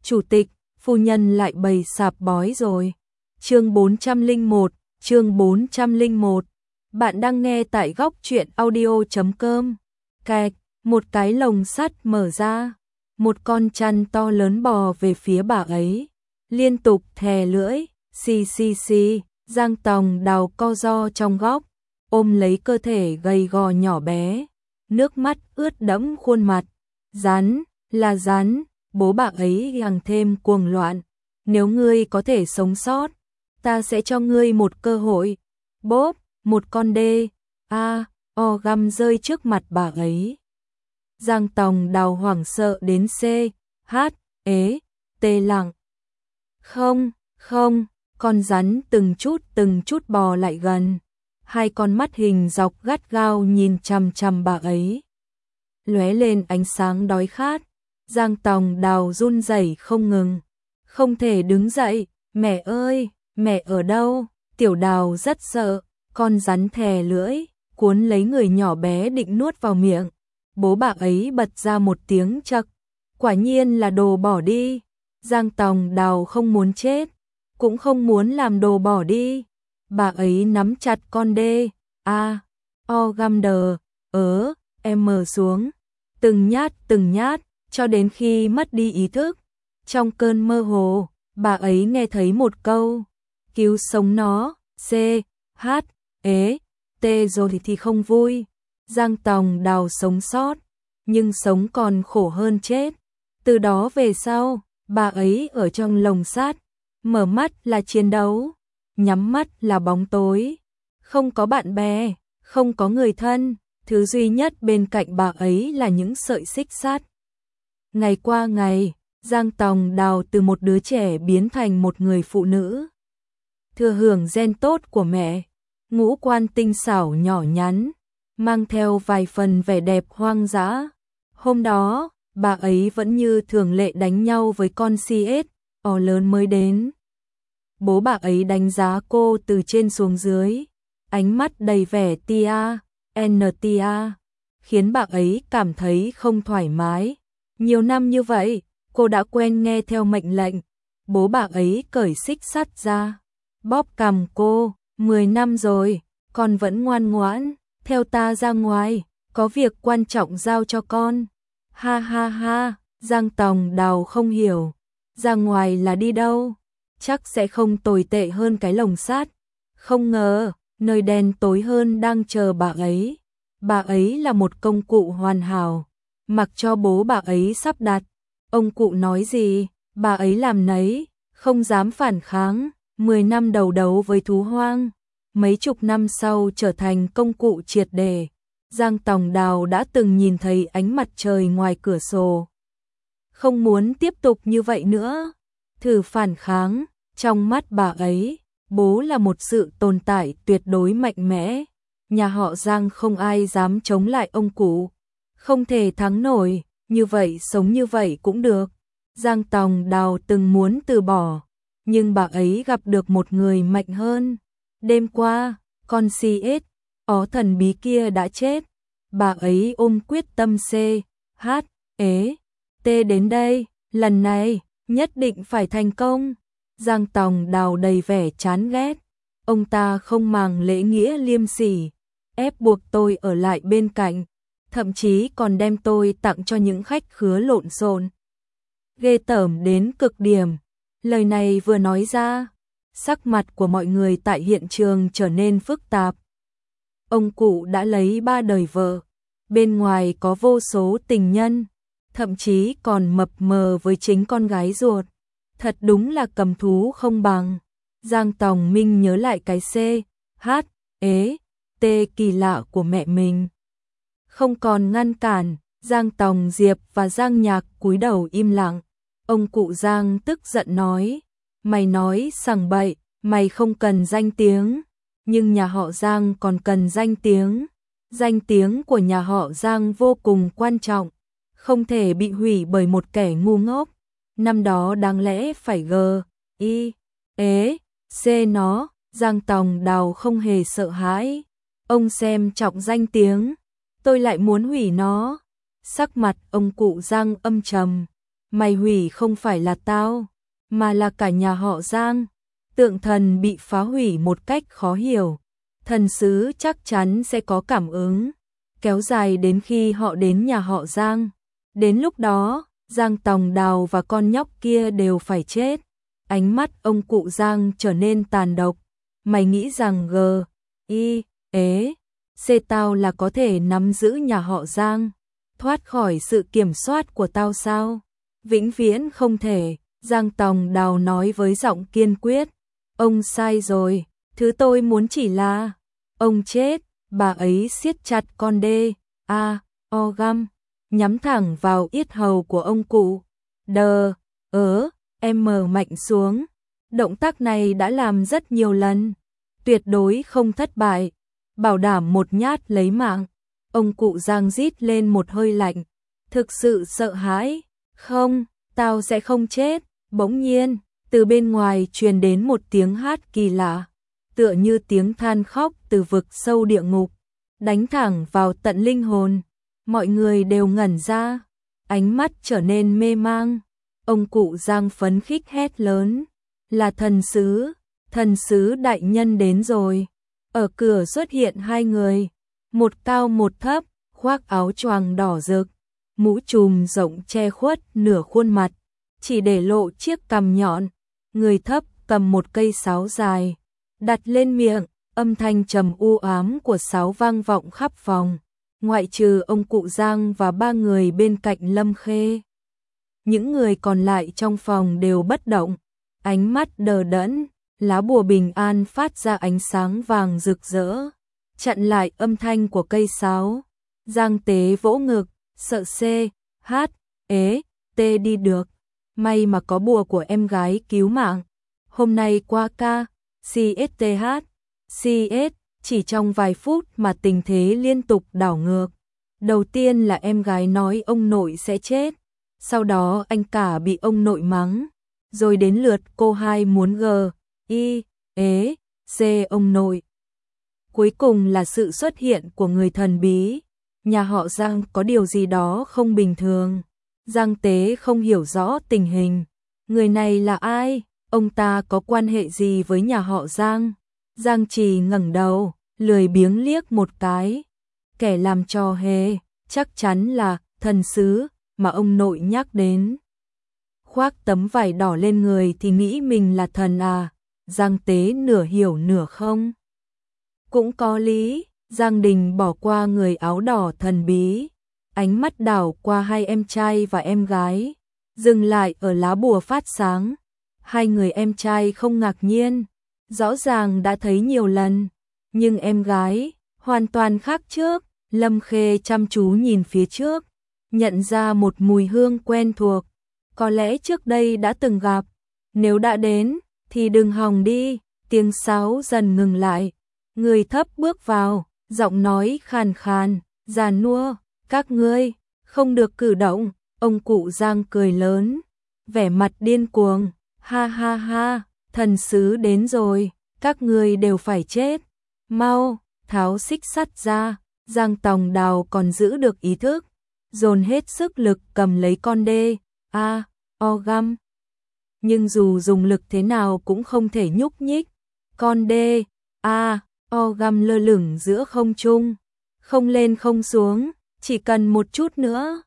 Chủ tịch, phu nhân lại bày sạp bói rồi. Chương 401. Bạn đang nghe tại góc truyện audio.com. Cạch, một cái lồng sắt mở ra. Một con chăn to lớn bò về phía bà ấy. Liên tục thè lưỡi, xì. Giang Tòng Đào co ro trong góc, ôm lấy cơ thể gầy gò nhỏ bé. Nước mắt ướt đẫm khuôn mặt. Rắn, là rắn. Bố bà ấy càng thêm cuồng loạn. Nếu ngươi có thể sống sót, ta sẽ cho ngươi một cơ hội. Bốp, một con đê. Găm rơi trước mặt bà ấy. Giang Tòng Đào hoảng sợ đến tê lặng. Không, con rắn từng chút bò lại gần. Hai con mắt hình dọc gắt gao nhìn chằm chằm bà ấy. Lóe lên ánh sáng đói khát. Giang Tòng Đào run rẩy không ngừng. Không thể đứng dậy. Mẹ ơi, mẹ ở đâu? Tiểu Đào rất sợ. Con rắn thè lưỡi, cuốn lấy người nhỏ bé định nuốt vào miệng. Bố bà ấy bật ra một tiếng chậc. Quả nhiên là đồ bỏ đi. Giang Tòng Đào không muốn chết, cũng không muốn làm đồ bỏ đi. Bà ấy nắm chặt con đê. Găm mở xuống. Từng nhát, cho đến khi mất đi ý thức. Trong cơn mơ hồ, bà ấy nghe thấy một câu. Cứu sống nó, rồi thì không vui. Giang Tòng Đào sống sót, nhưng sống còn khổ hơn chết. Từ đó về sau, bà ấy ở trong lồng sắt, mở mắt là chiến đấu, nhắm mắt là bóng tối. Không có bạn bè, không có người thân, thứ duy nhất bên cạnh bà ấy là những sợi xích sắt. Ngày qua ngày, Giang Tòng Đào từ một đứa trẻ biến thành một người phụ nữ. Thừa hưởng gen tốt của mẹ, ngũ quan tinh xảo nhỏ nhắn, mang theo vài phần vẻ đẹp hoang dã. Hôm đó, bà ấy vẫn như thường lệ đánh nhau với con CSO lớn mới đến. Bố bà ấy đánh giá cô từ trên xuống dưới, ánh mắt đầy vẻ khiến bà ấy cảm thấy không thoải mái. Nhiều năm như vậy, cô đã quen nghe theo mệnh lệnh. Bố bà ấy cởi xích sắt ra, bóp cằm cô. 10 năm rồi, con vẫn ngoan ngoãn, theo ta ra ngoài, có việc quan trọng giao cho con. Ha, Giang Tòng Đào không hiểu, ra ngoài là đi đâu, chắc sẽ không tồi tệ hơn cái lồng sắt. Không ngờ, nơi đen tối hơn đang chờ bà ấy. Bà ấy là một công cụ hoàn hảo, mặc cho bố bà ấy sắp đặt. Ông cụ nói gì, bà ấy làm nấy, không dám phản kháng. 10 năm đầu đấu với thú hoang, mấy chục năm sau trở thành công cụ triệt để. Giang Tòng Đào đã từng nhìn thấy ánh mặt trời ngoài cửa sổ. Không muốn tiếp tục như vậy nữa. Thử phản kháng, trong mắt bà ấy, bố là một sự tồn tại tuyệt đối mạnh mẽ. Nhà họ Giang không ai dám chống lại ông cụ. Không thể thắng nổi, như vậy sống như vậy cũng được. Giang Tòng Đào từng muốn từ bỏ, nhưng bà ấy gặp được một người mạnh hơn. Đêm qua, con thần bí kia đã chết. Bà ấy ôm quyết tâm đến đây, lần này, nhất định phải thành công. Giang Tòng Đào đầy vẻ chán ghét. Ông ta không màng lễ nghĩa liêm sỉ, ép buộc tôi ở lại bên cạnh, thậm chí còn đem tôi tặng cho những khách khứa lộn xộn. Ghê tởm đến cực điểm. Lời này vừa nói ra, sắc mặt của mọi người tại hiện trường trở nên phức tạp. Ông cụ đã lấy 3 đời vợ, bên ngoài có vô số tình nhân, thậm chí còn mập mờ với chính con gái ruột. Thật đúng là cầm thú không bằng. Giang Tòng Minh nhớ lại cái kỳ lạ của mẹ mình. Không còn ngăn cản, Giang Tòng Diệp và Giang Nhạc cúi đầu im lặng. Ông cụ Giang tức giận nói, mày nói sằng bậy, mày không cần danh tiếng, nhưng nhà họ Giang còn cần danh tiếng. Danh tiếng của nhà họ Giang vô cùng quan trọng, không thể bị hủy bởi một kẻ ngu ngốc. Năm đó đáng lẽ phải nó. Giang Tòng Đào không hề sợ hãi. Ông xem trọng danh tiếng, tôi lại muốn hủy nó. Sắc mặt ông cụ Giang âm trầm. mày hủy không phải là tao, mà là cả nhà họ Giang. Tượng thần bị phá hủy một cách khó hiểu. Thần sứ chắc chắn sẽ có cảm ứng, kéo dài đến khi họ đến nhà họ Giang. Đến lúc đó, Giang Tòng Đào và con nhóc kia đều phải chết. Ánh mắt ông cụ Giang trở nên tàn độc. Mày nghĩ rằng C tao là có thể nắm giữ nhà họ Giang, thoát khỏi sự kiểm soát của tao sao? Vĩnh viễn không thể, Giang Tòng Đào nói với giọng kiên quyết. Ông sai rồi, thứ tôi muốn chỉ là ông chết. Bà ấy siết chặt con găm, nhắm thẳng vào yết hầu của ông cụ. Em mở mạnh xuống. Động tác này đã làm rất nhiều lần, tuyệt đối không thất bại, bảo đảm một nhát lấy mạng. Ông cụ Giang rít lên một hơi lạnh, thực sự sợ hãi. Không, tao sẽ không chết. Bỗng nhiên, từ bên ngoài truyền đến một tiếng hát kỳ lạ, tựa như tiếng than khóc từ vực sâu địa ngục, đánh thẳng vào tận linh hồn. Mọi người đều ngẩn ra, ánh mắt trở nên mê mang. Ông cụ Giang phấn khích hét lớn, là thần sứ đại nhân đến rồi. Ở cửa xuất hiện hai người, một cao một thấp, khoác áo choàng đỏ rực, mũ trùm rộng che khuất nửa khuôn mặt, chỉ để lộ chiếc cằm nhọn. Người thấp cầm một cây sáo dài, đặt lên miệng, âm thanh trầm u ám của sáo vang vọng khắp phòng, ngoại trừ ông cụ Giang và ba người bên cạnh Lâm Khê. Những người còn lại trong phòng đều bất động, ánh mắt đờ đẫn, lá bùa bình an phát ra ánh sáng vàng rực rỡ, chặn lại âm thanh của cây sáo. Giang Tế vỗ ngực, sợ đi được. May mà có bùa của em gái cứu mạng. Hôm nay qua chỉ trong vài phút mà tình thế liên tục đảo ngược. Đầu tiên là em gái nói ông nội sẽ chết, sau đó anh cả bị ông nội mắng, rồi đến lượt cô hai muốn ông nội. Cuối cùng là sự xuất hiện của người thần bí. Nhà họ Giang có điều gì đó không bình thường. Giang Tế không hiểu rõ tình hình. Người này là ai? Ông ta có quan hệ gì với nhà họ Giang? Giang Trì ngẩng đầu, lười biếng liếc một cái. Kẻ làm trò hề, chắc chắn là thần sứ mà ông nội nhắc đến. Khoác tấm vải đỏ lên người thì nghĩ mình là thần à? Giang Tế nửa hiểu nửa không. Cũng có lý. Giang Đình bỏ qua người áo đỏ thần bí, ánh mắt đảo qua hai em trai và em gái, dừng lại ở lá bùa phát sáng. Hai người em trai không ngạc nhiên, rõ ràng đã thấy nhiều lần, nhưng em gái hoàn toàn khác trước. Lâm Khê chăm chú nhìn phía trước, nhận ra một mùi hương quen thuộc, có lẽ trước đây đã từng gặp. Nếu đã đến thì đừng hòng đi. Tiếng sáo dần ngừng lại, người thấp bước vào, giọng nói khàn khàn, già nua, các ngươi không được cử động. Ông cụ Giang cười lớn, vẻ mặt điên cuồng, ha ha ha, thần sứ đến rồi, các ngươi đều phải chết. Mau, tháo xích sắt ra. Giang Tòng Đào còn giữ được ý thức, dồn hết sức lực cầm lấy con găm. Nhưng dù dùng lực thế nào cũng không thể nhúc nhích. Con găm lơ lửng giữa không trung, không lên không xuống, chỉ cần một chút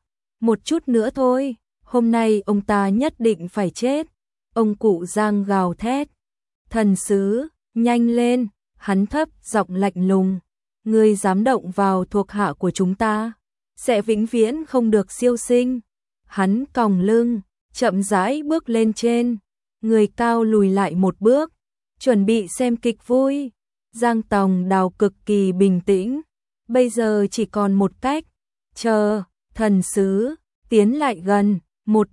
nữa thôi, hôm nay ông ta nhất định phải chết. Ông cụ Giang gào thét, thần sứ, nhanh lên. Hắn thấp giọng lạnh lùng, ngươi dám động vào thuộc hạ của chúng ta, sẽ vĩnh viễn không được siêu sinh. Hắn còng lưng, chậm rãi bước lên trên, người cao lùi lại một bước, chuẩn bị xem kịch vui. Giang Tòng Đào cực kỳ bình tĩnh, bây giờ chỉ còn một cách, chờ thần sứ tiến lại gần. Một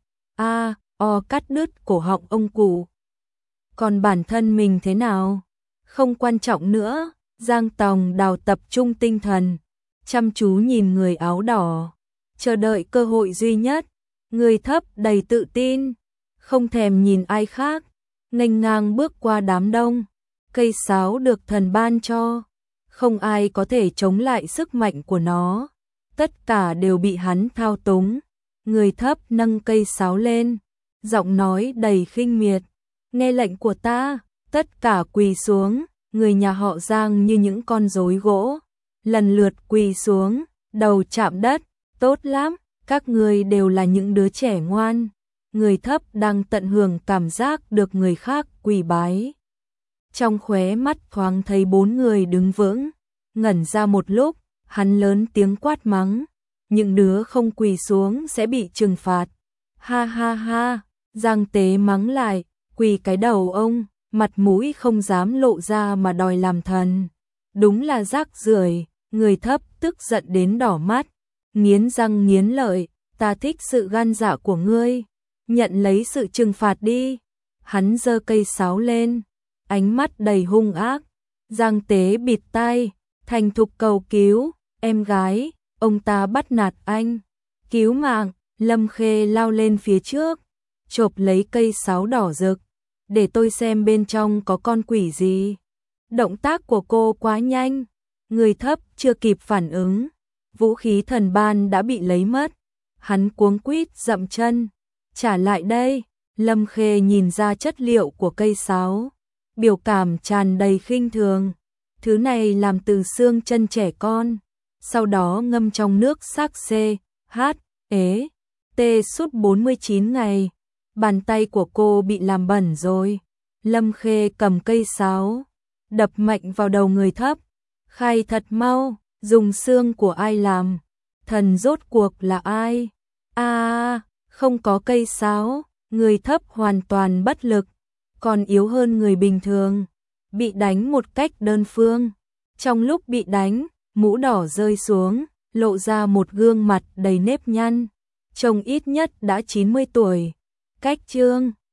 cắt đứt cổ họng ông cụ. Còn bản thân mình thế nào? Không quan trọng nữa. Giang Tòng Đào tập trung tinh thần, chăm chú nhìn người áo đỏ, chờ đợi cơ hội duy nhất. Người thấp đầy tự tin, không thèm nhìn ai khác, nghênh ngang bước qua đám đông. Cây sáo được thần ban cho, không ai có thể chống lại sức mạnh của nó, tất cả đều bị hắn thao túng. Người thấp nâng cây sáo lên, giọng nói đầy khinh miệt. Nghe lệnh của ta, tất cả quỳ xuống, người nhà họ Giang như những con rối gỗ. Lần lượt quỳ xuống, đầu chạm đất, tốt lắm, các người đều là những đứa trẻ ngoan. Người thấp đang tận hưởng cảm giác được người khác quỳ bái. Trong khóe mắt thoáng thấy 4 người đứng vững, ngẩn ra một lúc, hắn lớn tiếng quát mắng. Những đứa không quỳ xuống sẽ bị trừng phạt. Ha ha ha, Giang Tế mắng lại, quỳ cái đầu ông, mặt mũi không dám lộ ra mà đòi làm thần. Đúng là rác rưởi. Người thấp tức giận đến đỏ mắt, nghiến răng nghiến lợi, ta thích sự gan dạ của ngươi, nhận lấy sự trừng phạt đi. Hắn giơ cây sáo lên, ánh mắt đầy hung ác. Giang Tế bịt tai, thành thục cầu cứu, em gái, ông ta bắt nạt anh, cứu mạng. Lâm Khê lao lên phía trước, chộp lấy cây sáo đỏ rực, để tôi xem bên trong có con quỷ gì. Động tác của cô quá nhanh, người thấp chưa kịp phản ứng, vũ khí thần ban đã bị lấy mất. Hắn cuống quýt dậm chân, trả lại đây. Lâm Khê nhìn ra chất liệu của cây sáo, biểu cảm tràn đầy khinh thường. Thứ này làm từ xương chân trẻ con, sau đó ngâm trong nước sắc CHET suốt 49 ngày. Bàn tay của cô bị làm bẩn rồi. Lâm Khê cầm cây sáo, đập mạnh vào đầu người thấp. Khai thật mau, dùng xương của ai làm? Thần rốt cuộc là ai? Không có cây sáo, người thấp hoàn toàn bất lực, còn yếu hơn người bình thường, bị đánh một cách đơn phương. Trong lúc bị đánh, mũ đỏ rơi xuống, lộ ra một gương mặt đầy nếp nhăn, trông ít nhất đã 90 tuổi. Cách trương